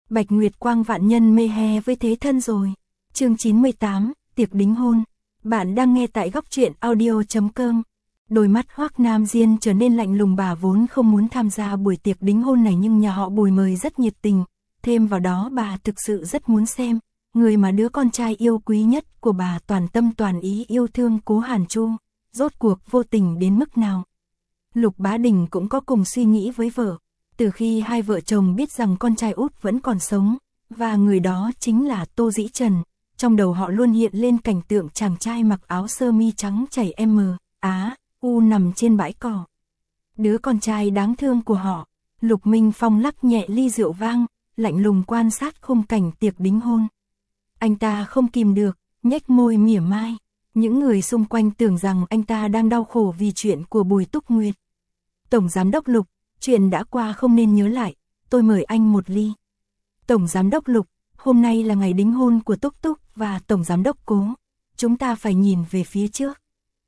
Bạch Nguyệt Quang vạn nhân mê he với thế thân rồi. Chương 98, tiệc đính hôn. Bạn đang nghe tại góc truyện audio.com. Đôi mắt Hoắc Nam Diên trở nên lạnh lùng, bà vốn không muốn tham gia buổi tiệc đính hôn này nhưng nhà họ Bùi mời rất nhiệt tình, thêm vào đó bà thực sự rất muốn xem người mà đứa con trai yêu quý nhất của bà toàn tâm toàn ý yêu thương Cố Hàn Chu, rốt cuộc vô tình đến mức nào. Lục Bá Đình cũng có cùng suy nghĩ với vợ. Từ khi hai vợ chồng biết rằng con trai út vẫn còn sống, và người đó chính là Tô Dĩ Trần, trong đầu họ luôn hiện lên cảnh tượng chàng trai mặc áo sơ mi trắng chảy U nằm trên bãi cỏ. Đứa con trai đáng thương của họ. Lục Minh Phong lắc nhẹ ly rượu vang, lạnh lùng quan sát khung cảnh tiệc đính hôn. Anh ta không kìm được, nhếch môi mỉa mai. Những người xung quanh tưởng rằng anh ta đang đau khổ vì chuyện của Bùi Túc Nguyệt. Tổng giám đốc Lục, chuyện đã qua không nên nhớ lại, tôi mời anh một ly. Tổng giám đốc Lục, hôm nay là ngày đính hôn của Túc Túc và Tổng giám đốc Cố, chúng ta phải nhìn về phía trước.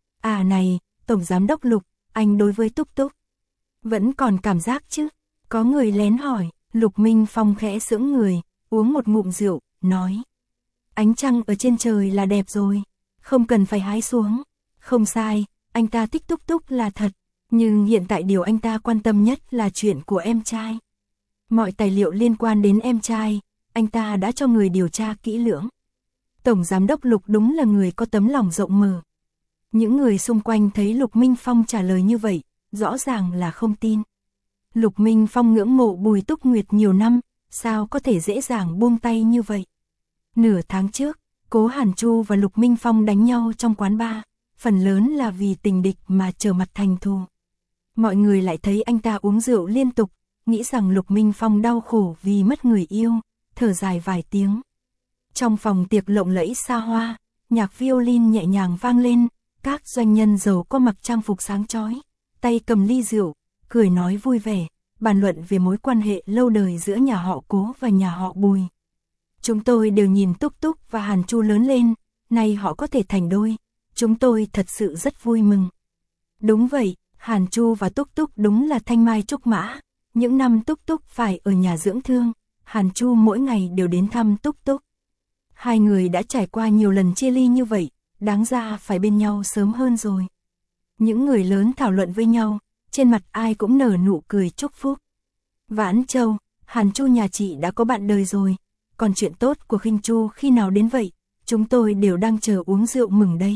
À này, Tổng giám đốc Lục, anh đối với Túc Túc vẫn còn cảm giác chứ? Có người lén hỏi. Lục Minh Phong khẽ sững người, uống một ngụm rượu, nói. Ánh trăng ở trên trời là đẹp rồi, không cần phải hái xuống. Không sai, anh ta thích Túc Túc là thật, nhưng hiện tại điều anh ta quan tâm nhất là chuyện của em trai. Mọi tài liệu liên quan đến em trai, anh ta đã cho người điều tra kỹ lưỡng. Tổng giám đốc Lục đúng là người có tấm lòng rộng mở. Những người xung quanh thấy Lục Minh Phong trả lời như vậy, rõ ràng là không tin. Lục Minh Phong ngưỡng mộ Bùi Túc Nguyệt nhiều năm, sao có thể dễ dàng buông tay như vậy. Nửa tháng trước, Cố Hàn Chu và Lục Minh Phong đánh nhau trong quán bar, phần lớn là vì tình địch mà trở mặt thành thù. Mọi người lại thấy anh ta uống rượu liên tục, nghĩ rằng Lục Minh Phong đau khổ vì mất người yêu, thở dài vài tiếng. Trong phòng tiệc lộng lẫy xa hoa, nhạc violin nhẹ nhàng vang lên, các doanh nhân giàu có mặc trang phục sáng chói, tay cầm ly rượu, cười nói vui vẻ, bàn luận về mối quan hệ lâu đời giữa nhà họ Cố và nhà họ Bùi. Chúng tôi đều nhìn Túc Túc và Hàn Chu lớn lên, nay họ có thể thành đôi, chúng tôi thật sự rất vui mừng. Đúng vậy, Hàn Chu và Túc Túc đúng là thanh mai trúc mã, những năm Túc Túc phải ở nhà dưỡng thương, Hàn Chu mỗi ngày đều đến thăm Túc Túc. Hai người đã trải qua nhiều lần chia ly như vậy, đáng ra phải bên nhau sớm hơn rồi. Những người lớn thảo luận với nhau, trên mặt ai cũng nở nụ cười chúc phúc. Vãn Châu, Hàn Chu nhà chị đã có bạn đời rồi, còn chuyện tốt của Khinh Chu khi nào đến vậy, chúng tôi đều đang chờ uống rượu mừng đây.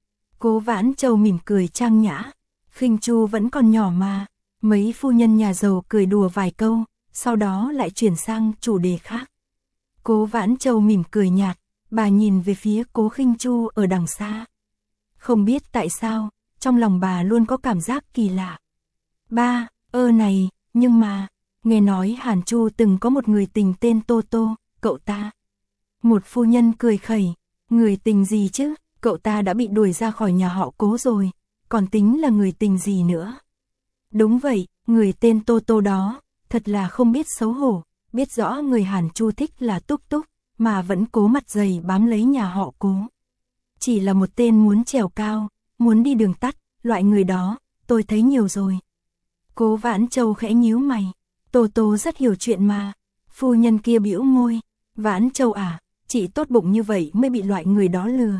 Cố Vãn Châu mỉm cười trang nhã, Khinh Chu vẫn còn nhỏ mà. Mấy phu nhân nhà giàu cười đùa vài câu, sau đó lại chuyển sang chủ đề khác. Cố Vãn Châu mỉm cười nhạt, bà nhìn về phía Cố Khinh Chu ở đằng xa. Không biết tại sao, trong lòng bà luôn có cảm giác kỳ lạ. Ba, này, nhưng mà, nghe nói Hàn Chu từng có một người tình tên Tô Tô, cậu ta. Một phu nhân cười khẩy, người tình gì chứ, cậu ta đã bị đuổi ra khỏi nhà họ Cố rồi, còn tính là người tình gì nữa. Đúng vậy, người tên Tô Tô đó, thật là không biết xấu hổ, biết rõ người Hàn Chu thích là Túc Túc, mà vẫn cố mặt dày bám lấy nhà họ Cố. Chỉ là một tên muốn trèo cao, muốn đi đường tắt, loại người đó, tôi thấy nhiều rồi. Cố Vãn Châu khẽ nhíu mày, Tô Tô rất hiểu chuyện mà. Phu nhân kia bĩu môi, Vãn Châu à, chị tốt bụng như vậy mới bị loại người đó lừa.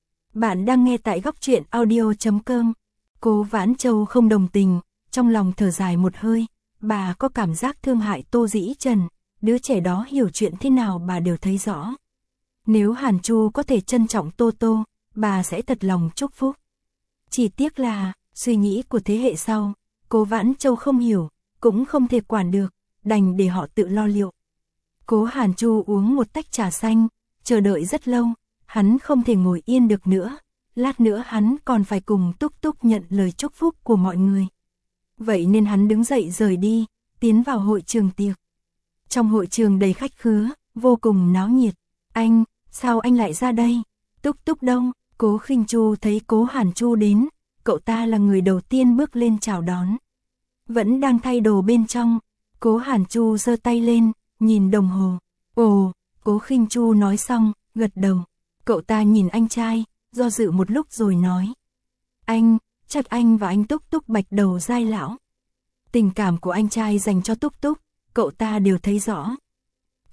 Bạn đang nghe tại góc truyện audio.com. Cố Vãn Châu không đồng tình, trong lòng thở dài một hơi, bà có cảm giác thương hại Tô Dĩ Trần, đứa trẻ đó hiểu chuyện thế nào bà đều thấy rõ. Nếu Hàn Chu có thể trân trọng Tô Tô, bà sẽ thật lòng chúc phúc. Chỉ tiếc là, suy nghĩ của thế hệ sau, Cố Vãn Châu không hiểu, cũng không thể quản được, đành để họ tự lo liệu. Cố Hàn Chu uống một tách trà xanh, chờ đợi rất lâu, hắn không thể ngồi yên được nữa, lát nữa hắn còn phải cùng Túc Túc nhận lời chúc phúc của mọi người. Vậy nên hắn đứng dậy rời đi, tiến vào hội trường tiệc. Trong hội trường đầy khách khứa, vô cùng náo nhiệt. Anh, sao anh lại ra đây? Túc Túc đâu? Cố Khinh Chu thấy Cố Hàn Chu đến, cậu ta là người đầu tiên bước lên chào đón. Vẫn đang thay đồ bên trong, Cố Hàn Chu giơ tay lên, nhìn đồng hồ. Ồ, Cố Khinh Chu nói xong, gật đầu. Cậu ta nhìn anh trai, do dự một lúc rồi nói. Anh, chắc anh và anh Túc Túc bạch đầu dai lão. Tình cảm của anh trai dành cho Túc Túc, cậu ta đều thấy rõ.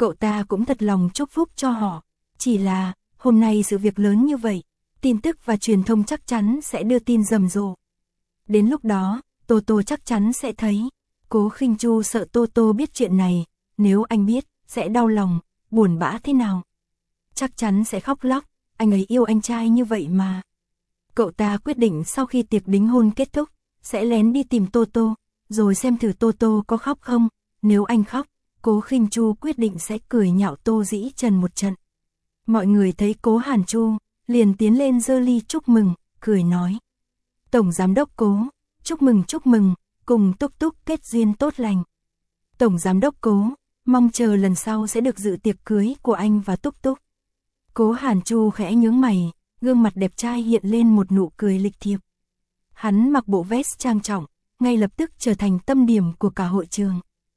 Cậu ta cũng thật lòng chúc phúc cho họ. Chỉ là, hôm nay sự việc lớn như vậy, tin tức và truyền thông chắc chắn sẽ đưa tin rầm rộ. Đến lúc đó, Toto chắc chắn sẽ thấy. Cố Khinh Chu sợ Toto biết chuyện này, nếu anh biết, sẽ đau lòng, buồn bã thế nào. Chắc chắn sẽ khóc lóc, anh ấy yêu anh trai như vậy mà. Cậu ta quyết định sau khi tiệc đính hôn kết thúc, sẽ lén đi tìm Toto, rồi xem thử Toto có khóc không. Nếu anh khóc, Cố Khinh Chu quyết định sẽ cười nhạo Tô Dĩ Trần một trận. Mọi người thấy Cố Hàn Chu, liền tiến lên giơ ly chúc mừng, cười nói. Tổng Giám đốc Cố, chúc mừng, cùng Túc Túc kết duyên tốt lành. Tổng Giám đốc Cố, mong chờ lần sau sẽ được dự tiệc cưới của anh và Túc Túc. Cố Hàn Chu khẽ nhướng mày, gương mặt đẹp trai hiện lên một nụ cười lịch thiệp. Hắn mặc bộ vest trang trọng, ngay lập tức trở thành tâm điểm của cả hội trường.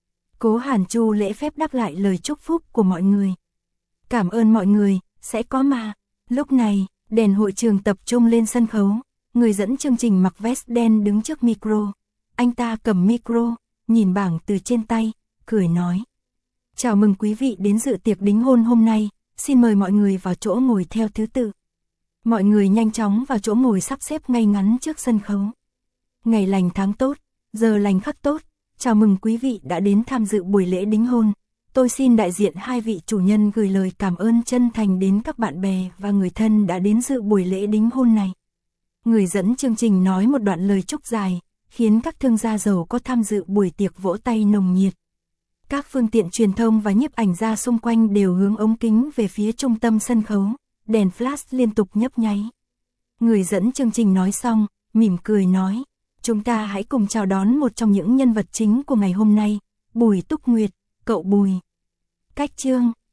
Cố Hàn Chu lễ phép đáp lại lời chúc phúc của mọi người. Cảm ơn mọi người, sẽ có mà. Lúc này, đèn hội trường tập trung lên sân khấu, người dẫn chương trình mặc vest đen đứng trước micro. Anh ta cầm micro, nhìn bảng từ trên tay, cười nói. Chào mừng quý vị đến dự tiệc đính hôn hôm nay, xin mời mọi người vào chỗ ngồi theo thứ tự. Mọi người nhanh chóng vào chỗ ngồi sắp xếp ngay ngắn trước sân khấu. Ngày lành tháng tốt, giờ lành khắc tốt, chào mừng quý vị đã đến tham dự buổi lễ đính hôn. Tôi xin đại diện hai vị chủ nhân gửi lời cảm ơn chân thành đến các bạn bè và người thân đã đến dự buổi lễ đính hôn này. Người dẫn chương trình nói một đoạn lời chúc dài, khiến các thương gia giàu có tham dự buổi tiệc vỗ tay nồng nhiệt. Các phương tiện truyền thông và nhiếp ảnh gia xung quanh đều hướng ống kính về phía trung tâm sân khấu, đèn flash liên tục nhấp nháy. Người dẫn chương trình nói xong, mỉm cười nói, chúng ta hãy cùng chào đón một trong những nhân vật chính của ngày hôm nay, Bùi Túc Nguyệt, cậu Bùi. Cách chương